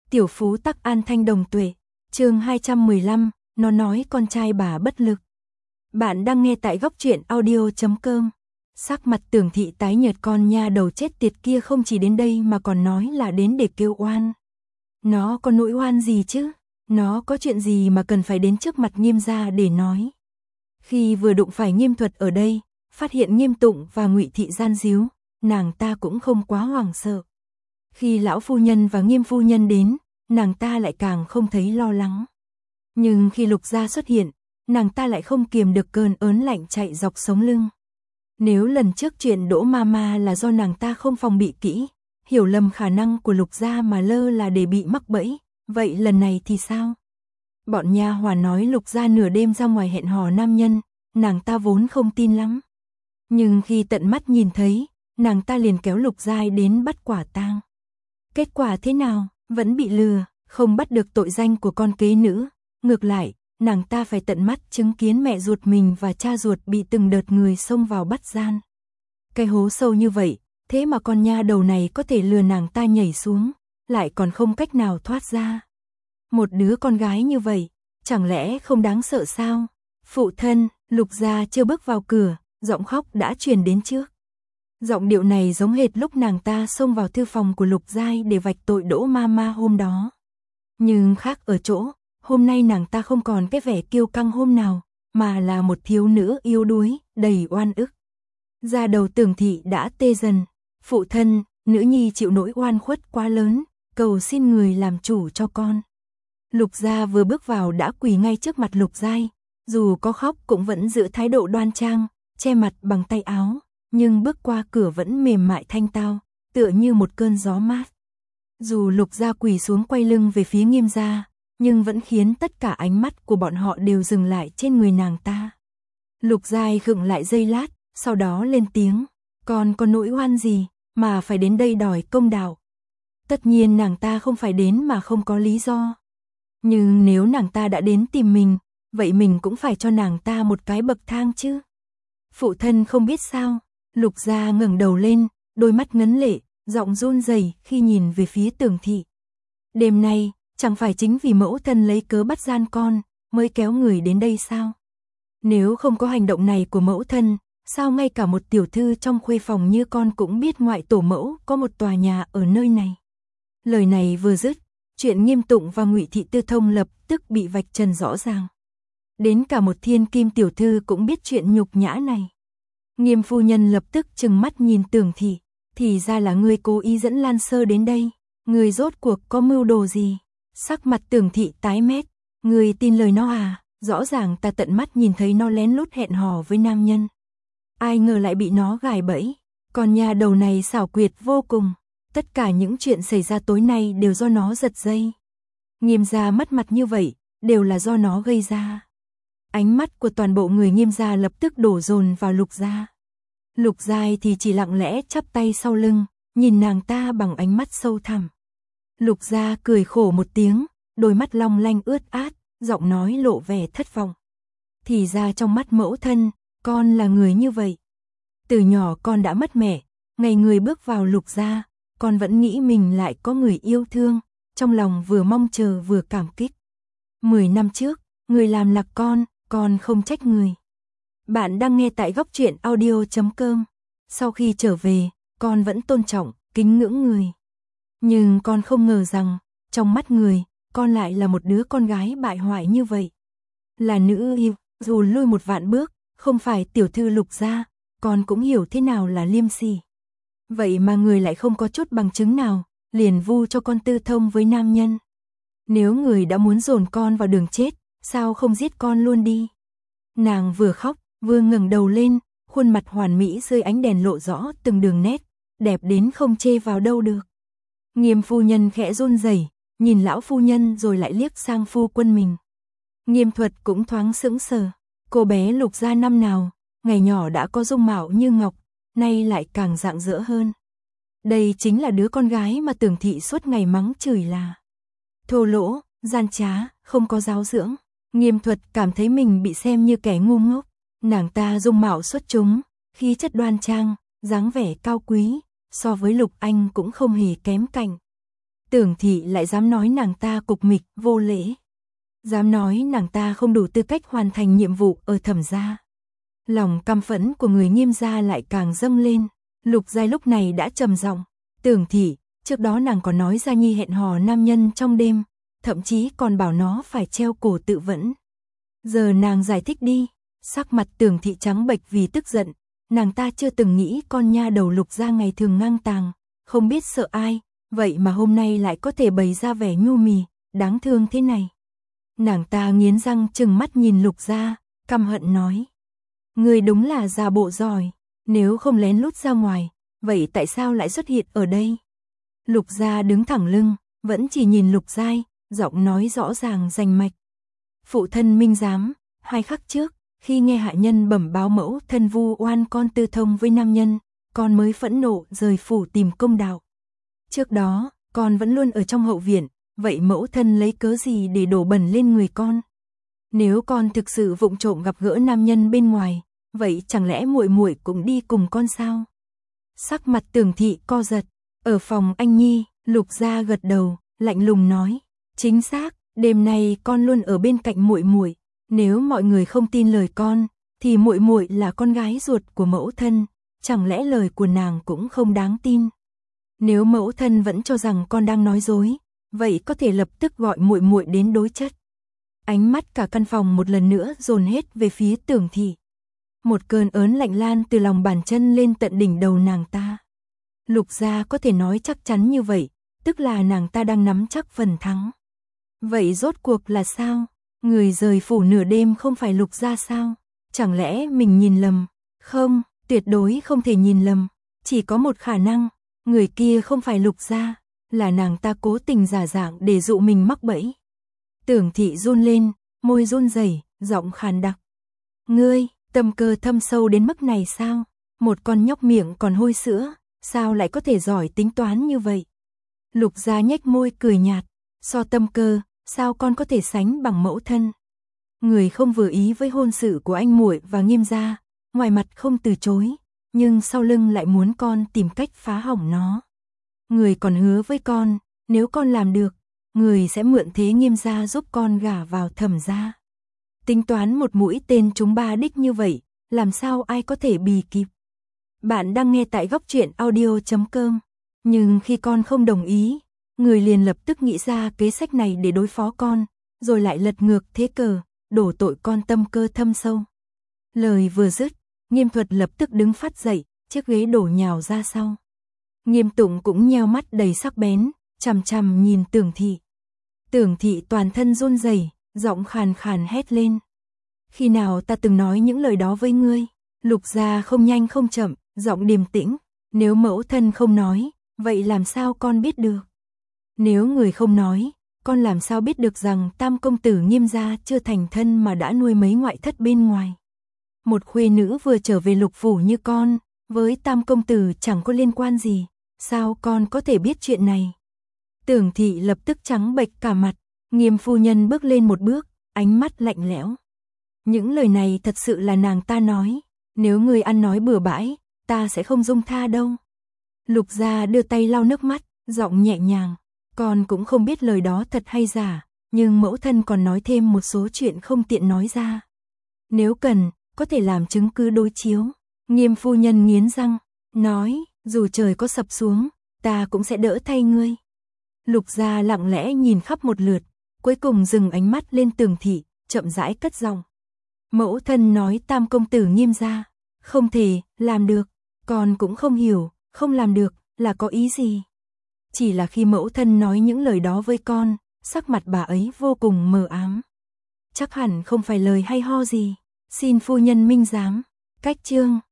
Tiểu phú tắc an thanh đồng tuệ. Chương 215, nó nói con trai bà bất lực. Bạn đang nghe tại góc truyện audio.com. Sắc mặt Tưởng Thị tái nhợt, con nha đầu chết tiệt kia không chỉ đến đây mà còn nói là đến để kêu oan. Nó có nỗi oan gì chứ? Nó có chuyện gì mà cần phải đến trước mặt Nghiêm gia để nói? Khi vừa đụng phải Nghiêm Thuật ở đây, phát hiện Nghiêm Tụng và Ngụy Thị gian díu, nàng ta cũng không quá hoảng sợ. Khi lão phu nhân và Nghiêm phu nhân đến, nàng ta lại càng không thấy lo lắng. Nhưng khi Lục gia xuất hiện, nàng ta lại không kiềm được cơn ớn lạnh chạy dọc sống lưng. Nếu lần trước chuyện Đỗ Mama là do nàng ta không phòng bị kỹ, hiểu lầm khả năng của Lục gia mà lơ là để bị mắc bẫy, vậy lần này thì sao? Bọn nha hoàn nói Lục gia nửa đêm ra ngoài hẹn hò nam nhân, nàng ta vốn không tin lắm. Nhưng khi tận mắt nhìn thấy, nàng ta liền kéo Lục Giai đến bắt quả tang. Kết quả thế nào? Vẫn bị lừa, không bắt được tội danh của con kế nữ. Ngược lại, nàng ta phải tận mắt chứng kiến mẹ ruột mình và cha ruột bị từng đợt người xông vào bắt gian. Cái hố sâu như vậy, thế mà con nha đầu này có thể lừa nàng ta nhảy xuống, lại còn không cách nào thoát ra. Một đứa con gái như vậy, chẳng lẽ không đáng sợ sao? Phụ thân, Lục gia chưa bước vào cửa, giọng khóc đã truyền đến trước. Giọng điệu này giống hệt lúc nàng ta xông vào thư phòng của Lục Giai để vạch tội Đỗ Mama hôm đó. Nhưng khác ở chỗ, hôm nay nàng ta không còn cái vẻ kiêu căng hôm nào, mà là một thiếu nữ yếu đuối, đầy oan ức. Da đầu Tưởng Thị đã tê dần. Phụ thân, nữ nhi chịu nỗi oan khuất quá lớn, cầu xin người làm chủ cho con. Lục gia vừa bước vào đã quỳ ngay trước mặt Lục Giai, dù có khóc cũng vẫn giữ thái độ đoan trang, che mặt bằng tay áo, nhưng bước qua cửa vẫn mềm mại thanh tao, tựa như một cơn gió mát. Dù Lục gia quỳ xuống quay lưng về phía Nghiêm gia, nhưng vẫn khiến tất cả ánh mắt của bọn họ đều dừng lại trên người nàng ta. Lục Giai khựng lại giây lát, sau đó lên tiếng, con có nỗi oan gì mà phải đến đây đòi công đạo? Tất nhiên nàng ta không phải đến mà không có lý do. Nhưng nếu nàng ta đã đến tìm mình, vậy mình cũng phải cho nàng ta một cái bậc thang chứ. Phụ thân không biết sao? Lục gia ngẩng đầu lên, đôi mắt ngấn lệ, giọng run rẩy khi nhìn về phía Tưởng Thị. Đêm nay, chẳng phải chính vì mẫu thân lấy cớ bắt gian con, mới kéo người đến đây sao? Nếu không có hành động này của mẫu thân, sao ngay cả một tiểu thư trong khuê phòng như con cũng biết ngoại tổ mẫu có một tòa nhà ở nơi này? Lời này vừa dứt, chuyện Nghiêm Tụng và Ngụy Thị Tư Thông lập tức bị vạch trần rõ ràng. Đến cả một thiên kim tiểu thư cũng biết chuyện nhục nhã này. Nghiêm phu nhân lập tức trừng mắt nhìn Tưởng Thị, thì ra là ngươi cố ý dẫn Lan Sơ đến đây, ngươi rốt cuộc có mưu đồ gì? Sắc mặt Tưởng Thị tái mét, ngươi tin lời nó à? Rõ ràng ta tận mắt nhìn thấy nó lén lút hẹn hò với nam nhân. Ai ngờ lại bị nó gài bẫy, còn nhà đầu này xảo quyệt vô cùng. Tất cả những chuyện xảy ra tối nay đều do nó giật dây. Nghiêm gia mất mặt như vậy, đều là do nó gây ra. Ánh mắt của toàn bộ người Nghiêm gia lập tức đổ dồn vào Lục gia. Lục Giai thì chỉ lặng lẽ chắp tay sau lưng, nhìn nàng ta bằng ánh mắt sâu thẳm. Lục gia cười khổ một tiếng, đôi mắt long lanh ướt át, giọng nói lộ vẻ thất vọng. Thì ra trong mắt mẫu thân, con là người như vậy. Từ nhỏ con đã mất mẹ, ngày người bước vào Lục gia, con vẫn nghĩ mình lại có người yêu thương, trong lòng vừa mong chờ vừa cảm kích. 10 năm trước, người làm lạc con không trách người. Bạn đang nghe tại góc truyện audio.com. Sau khi trở về, con vẫn tôn trọng, kính ngưỡng người. Nhưng con không ngờ rằng, trong mắt người, con lại là một đứa con gái bại hoại như vậy. Là nữ yêu, dù lui một vạn bước, không phải tiểu thư Lục gia, con cũng hiểu thế nào là liêm sỉ. Vậy mà người lại không có chút bằng chứng nào, liền vu cho con tư thông với nam nhân. Nếu người đã muốn dồn con vào đường chết, sao không giết con luôn đi? Nàng vừa khóc, vừa ngẩng đầu lên, khuôn mặt hoàn mỹ dưới ánh đèn lộ rõ từng đường nét, đẹp đến không chê vào đâu được. Nghiêm phu nhân khẽ run rẩy, nhìn lão phu nhân rồi lại liếc sang phu quân mình. Nghiêm Thuật cũng thoáng sững sờ, cô bé Lục gia năm nào, ngày nhỏ đã có dung mạo như ngọc, nay lại càng rạng rỡ hơn. Đây chính là đứa con gái mà Tưởng Thị suốt ngày mắng chửi là thô lỗ, gian trá, không có giáo dưỡng. Nghiêm Thuật cảm thấy mình bị xem như kẻ ngu ngốc. Nàng ta dung mạo xuất chúng, khí chất đoan trang, dáng vẻ cao quý, so với Lục Anh cũng không hề kém cạnh. Tưởng thị lại dám nói nàng ta cục mịch, vô lễ. Dám nói nàng ta không đủ tư cách hoàn thành nhiệm vụ ở Thẩm gia. Lòng căm phẫn của người Nghiêm gia lại càng dâng lên. Lục Giai lúc này đã trầm giọng, Tưởng thị, trước đó nàng có nói Gia Nhi hẹn hò nam nhân trong đêm, thậm chí còn bảo nó phải treo cổ tự vẫn. Giờ nàng giải thích đi. Sắc mặt Tưởng thị trắng bệch vì tức giận, nàng ta chưa từng nghĩ con nha đầu Lục gia ngày thường ngang tàng, không biết sợ ai, vậy mà hôm nay lại có thể bày ra vẻ nhu mì, đáng thương thế này. Nàng ta nghiến răng trừng mắt nhìn Lục gia, căm hận nói: "Ngươi đúng là giả bộ giỏi, nếu không lén lút ra ngoài, vậy tại sao lại xuất hiện ở đây?" Lục gia đứng thẳng lưng, vẫn chỉ nhìn Lục Giai, giọng nói rõ ràng rành mạch. Phụ thân Minh giám, 2 khắc trước, khi nghe hạ nhân bẩm báo mẫu thân vu oan con tư thông với nam nhân, con mới phẫn nộ rời phủ tìm công đạo. Trước đó, con vẫn luôn ở trong hậu viện, vậy mẫu thân lấy cớ gì để đổ bẩn lên người con? Nếu con thực sự vụng trộm gặp gỡ nam nhân bên ngoài, vậy chẳng lẽ muội muội cũng đi cùng con sao? Sắc mặt Tưởng thị co giật, ở phòng anh Nhi, Lục gia gật đầu, lạnh lùng nói: "Chính xác, đêm nay con luôn ở bên cạnh muội muội, nếu mọi người không tin lời con, thì muội muội là con gái ruột của mẫu thân, chẳng lẽ lời của nàng cũng không đáng tin? Nếu mẫu thân vẫn cho rằng con đang nói dối, vậy có thể lập tức gọi muội muội đến đối chất." Ánh mắt cả căn phòng một lần nữa dồn hết về phía Tưởng thị. Một cơn ớn lạnh lan từ lòng bàn chân lên tận đỉnh đầu nàng ta. Lục gia có thể nói chắc chắn như vậy, tức là nàng ta đang nắm chắc phần thắng. Vậy rốt cuộc là sao? Người rời phủ nửa đêm không phải Lục gia sao? Chẳng lẽ mình nhìn lầm? Không, tuyệt đối không thể nhìn lầm. Chỉ có một khả năng, người kia không phải Lục gia, là nàng ta cố tình giả dạng để dụ mình mắc bẫy. Tưởng thị run lên, môi run rẩy, giọng khàn đặc. Ngươi, tâm cơ thâm sâu đến mức này sao? Một con nhóc miệng còn hôi sữa, sao lại có thể giỏi tính toán như vậy? Lục gia nhếch môi cười nhạt, so tâm cơ, sao con có thể sánh bằng mẫu thân? Người không vừa ý với hôn sự của anh muội và Nghiêm gia, ngoài mặt không từ chối, nhưng sau lưng lại muốn con tìm cách phá hỏng nó. Người còn hứa với con, nếu con làm được, người sẽ mượn thế Nghiêm gia giúp con gả vào Thẩm gia. Tính toán một mũi tên trúng 3 đích như vậy, làm sao ai có thể bì kịp? Bạn đang nghe tại góc truyện audio.com. Nhưng khi con không đồng ý, người liền lập tức nghĩ ra kế sách này để đối phó con, rồi lại lật ngược thế cờ, đổ tội con tâm cơ thâm sâu. Lời vừa dứt, Nghiêm Thuật lập tức đứng phát dậy, chiếc ghế đổ nhào ra sau. Nghiêm Tụng cũng nheo mắt đầy sắc bén, chằm chằm nhìn Tưởng thị. Tưởng thị toàn thân run rẩy, giọng khàn khàn hét lên: "Khi nào ta từng nói những lời đó với ngươi?" Lục gia không nhanh không chậm, giọng điềm tĩnh: "Nếu mẫu thân không nói, vậy làm sao con biết được? Nếu người không nói, con làm sao biết được rằng Tam công tử Nghiêm gia chưa thành thân mà đã nuôi mấy ngoại thất bên ngoài? Một khuê nữ vừa trở về Lục phủ như con, với Tam công tử chẳng có liên quan gì, sao con có thể biết chuyện này?" Tưởng thị lập tức trắng bệch cả mặt, Nghiêm phu nhân bước lên một bước, ánh mắt lạnh lẽo. "Những lời này thật sự là nàng ta nói, nếu người ăn nói bừa bãi, ta sẽ không dung tha đâu." Lục gia đưa tay lau nước mắt, giọng nhẹ nhàng: "Con cũng không biết lời đó thật hay giả, nhưng mẫu thân còn nói thêm một số chuyện không tiện nói ra. Nếu cần, có thể làm chứng cứ đối chiếu." Nghiêm phu nhân nghiến răng, nói: "Dù trời có sập xuống, ta cũng sẽ đỡ thay ngươi." Lục gia lặng lẽ nhìn khắp một lượt, cuối cùng dừng ánh mắt lên Tưởng thị, chậm rãi cất giọng: "Mẫu thân nói Tam công tử Nghiêm gia không thể làm được, con cũng không hiểu, không làm được là có ý gì. Chỉ là khi mẫu thân nói những lời đó với con, sắc mặt bà ấy vô cùng mờ ám. Chắc hẳn không phải lời hay ho gì, xin phu nhân minh giám." Cách chương